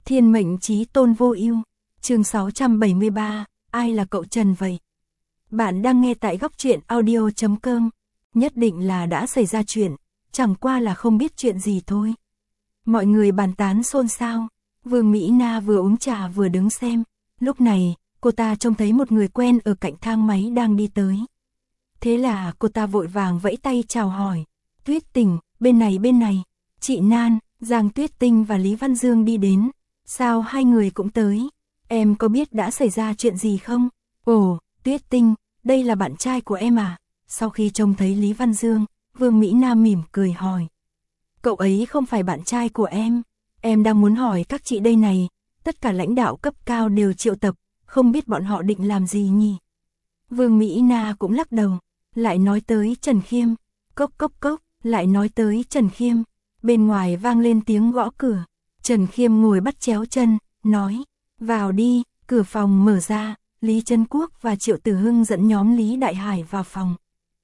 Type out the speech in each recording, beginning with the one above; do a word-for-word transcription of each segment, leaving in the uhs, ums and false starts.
Thiên mệnh chí tôn vô ưu. Chương sáu trăm bảy mươi ba, ai là cậu Trần vậy? Bạn đang nghe tại góc truyện audio chấm com. Nhất định là đã xảy ra chuyện, chẳng qua là không biết chuyện gì thôi. Mọi người bàn tán xôn xao. Vương Mỹ Na vừa uống trà vừa đứng xem. Lúc này, cô ta trông thấy một người quen ở cạnh thang máy đang đi tới. Thế là cô ta vội vàng vẫy tay chào hỏi. Tuyết Tình, bên này bên này. Chị Nan, Giang Tuyết Tinh và Lý Văn Dương đi đến. Sao hai người cũng tới? Em có biết đã xảy ra chuyện gì không? Ồ, Tuyết Tinh, đây là bạn trai của em à? Sau khi trông thấy Lý Văn Dương, Vương Mỹ Na mỉm cười hỏi. Cậu ấy không phải bạn trai của em. Em đang muốn hỏi các chị đây này, tất cả lãnh đạo cấp cao đều triệu tập, không biết bọn họ định làm gì nhỉ? Vương Mỹ Na cũng lắc đầu, lại nói tới Trần Khiêm. Cốc cốc cốc, lại nói tới Trần Khiêm. Bên ngoài vang lên tiếng gõ cửa. Trần Khiêm ngồi bắt chéo chân, nói, vào đi. Cửa phòng mở ra, Lý Trấn Quốc và Triệu Tử Hưng dẫn nhóm Lý Đại Hải vào phòng.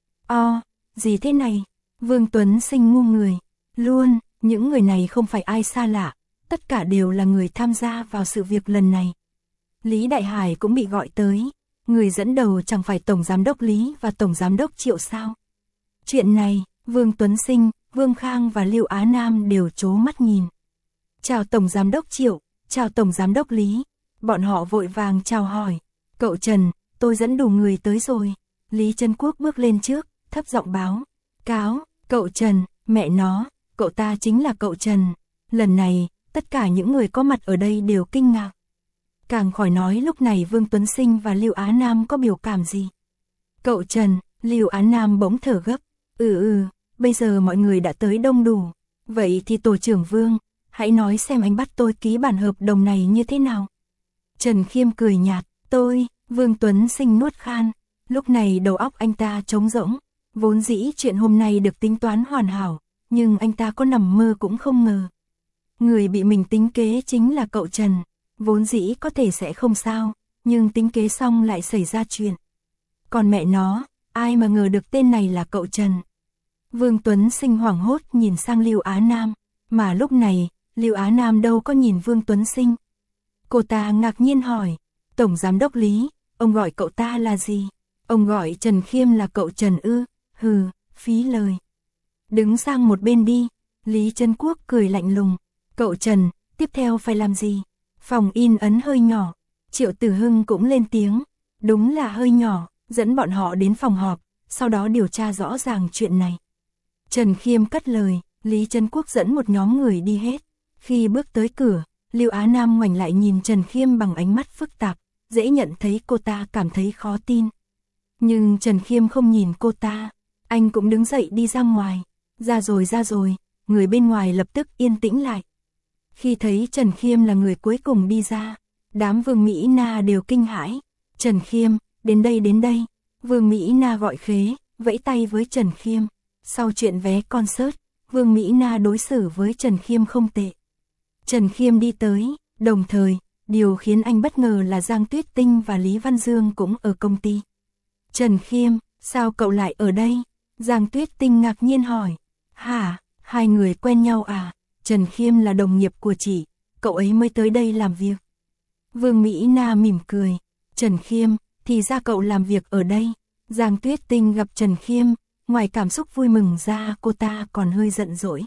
O, gì thế này? Vương Tuấn Sinh ngu người. Luôn, những người này không phải ai xa lạ, tất cả đều là người tham gia vào sự việc lần này. Lý Đại Hải cũng bị gọi tới, người dẫn đầu chẳng phải Tổng Giám đốc Lý và Tổng Giám đốc Triệu sao? Chuyện này, Vương Tuấn Sinh, Vương Khang và Lưu Á Nam đều trố mắt nhìn. Chào Tổng Giám đốc Triệu, chào Tổng Giám đốc Lý. Bọn họ vội vàng chào hỏi. Cậu Trần, tôi dẫn đủ người tới rồi. Lý Trấn Quốc bước lên trước, thấp giọng báo. Cáo, cậu Trần, mẹ nó, cậu ta chính là cậu Trần. Lần này, tất cả những người có mặt ở đây đều kinh ngạc. Càng khỏi nói lúc này Vương Tuấn Sinh và Lưu Á Nam có biểu cảm gì. Cậu Trần, Lưu Á Nam bỗng thở gấp. Ừ ừ, bây giờ mọi người đã tới đông đủ. Vậy thì tổ trưởng Vương, hãy nói xem anh bắt tôi ký bản hợp đồng này như thế nào. Trần Khiêm cười nhạt, tôi, Vương Tuấn Sinh nuốt khan. Lúc này đầu óc anh ta trống rỗng. Vốn dĩ chuyện hôm nay được tính toán hoàn hảo, nhưng anh ta có nằm mơ cũng không ngờ. Người bị mình tính kế chính là cậu Trần. Vốn dĩ có thể sẽ không sao, nhưng tính kế xong lại xảy ra chuyện. Còn mẹ nó, ai mà ngờ được tên này là cậu Trần. Vương Tuấn Sinh hoảng hốt nhìn sang Lưu Á Nam, mà lúc này, Lưu Á Nam đâu có nhìn Vương Tuấn Sinh. Cô ta ngạc nhiên hỏi, Tổng Giám đốc Lý, ông gọi cậu ta là gì? Ông gọi Trần Khiêm là cậu Trần ư? Hừ, phí lời. Đứng sang một bên đi. Lý Trấn Quốc cười lạnh lùng. Cậu Trần, tiếp theo phải làm gì? Phòng in ấn hơi nhỏ. Triệu Tử Hưng cũng lên tiếng. Đúng là hơi nhỏ, dẫn bọn họ đến phòng họp, sau đó điều tra rõ ràng chuyện này. Trần Khiêm cất lời, Lý Trấn Quốc dẫn một nhóm người đi hết. Khi bước tới cửa, Lưu Á Nam ngoảnh lại nhìn Trần Khiêm bằng ánh mắt phức tạp, dễ nhận thấy cô ta cảm thấy khó tin. Nhưng Trần Khiêm không nhìn cô ta, anh cũng đứng dậy đi ra ngoài. Ra rồi ra rồi, người bên ngoài lập tức yên tĩnh lại. Khi thấy Trần Khiêm là người cuối cùng đi ra, đám Vương Mỹ Na đều kinh hãi. Trần Khiêm, đến đây đến đây. Vương Mỹ Na gọi khế, vẫy tay với Trần Khiêm. Sau chuyện vé concert, Vương Mỹ Na đối xử với Trần Khiêm không tệ. Trần Khiêm đi tới, đồng thời, điều khiến anh bất ngờ là Giang Tuyết Tinh và Lý Văn Dương cũng ở công ty. Trần Khiêm, sao cậu lại ở đây? Giang Tuyết Tinh ngạc nhiên hỏi. Hả, hai người quen nhau à? Trần Khiêm là đồng nghiệp của chị, cậu ấy mới tới đây làm việc. Vương Mỹ Na mỉm cười. Trần Khiêm, thì ra cậu làm việc ở đây. Giang Tuyết Tinh gặp Trần Khiêm, ngoài cảm xúc vui mừng ra cô ta còn hơi giận dỗi.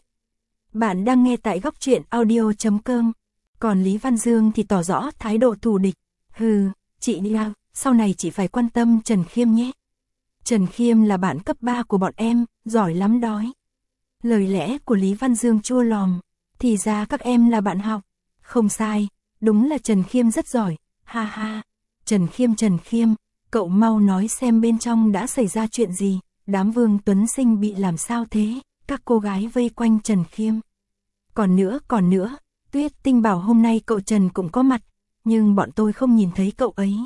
Bạn đang nghe tại góc truyện audio chấm com. Còn Lý Văn Dương thì tỏ rõ thái độ thù địch. Hừ, chị Lia, sau này chị phải quan tâm Trần Khiêm nhé. Trần Khiêm là bạn cấp ba của bọn em, giỏi lắm đói. Lời lẽ của Lý Văn Dương chua lòm. Thì ra các em là bạn học. Không sai, đúng là Trần Khiêm rất giỏi. Ha ha, Trần Khiêm Trần Khiêm, cậu mau nói xem bên trong đã xảy ra chuyện gì. Đám Vương Tuấn Sinh bị làm sao thế? Các cô gái vây quanh Trần Khiêm. Còn nữa, còn nữa, Tuyết Tinh bảo hôm nay cậu Trần cũng có mặt, nhưng bọn tôi không nhìn thấy cậu ấy.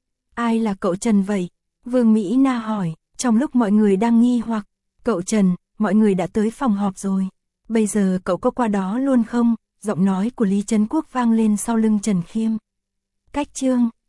Ai là cậu Trần vậy? Vương Mỹ Na hỏi, trong lúc mọi người đang nghi hoặc, cậu Trần, mọi người đã tới phòng họp rồi. Bây giờ cậu có qua đó luôn không? Giọng nói của Lý Trấn Quốc vang lên sau lưng Trần Khiêm. Cách chương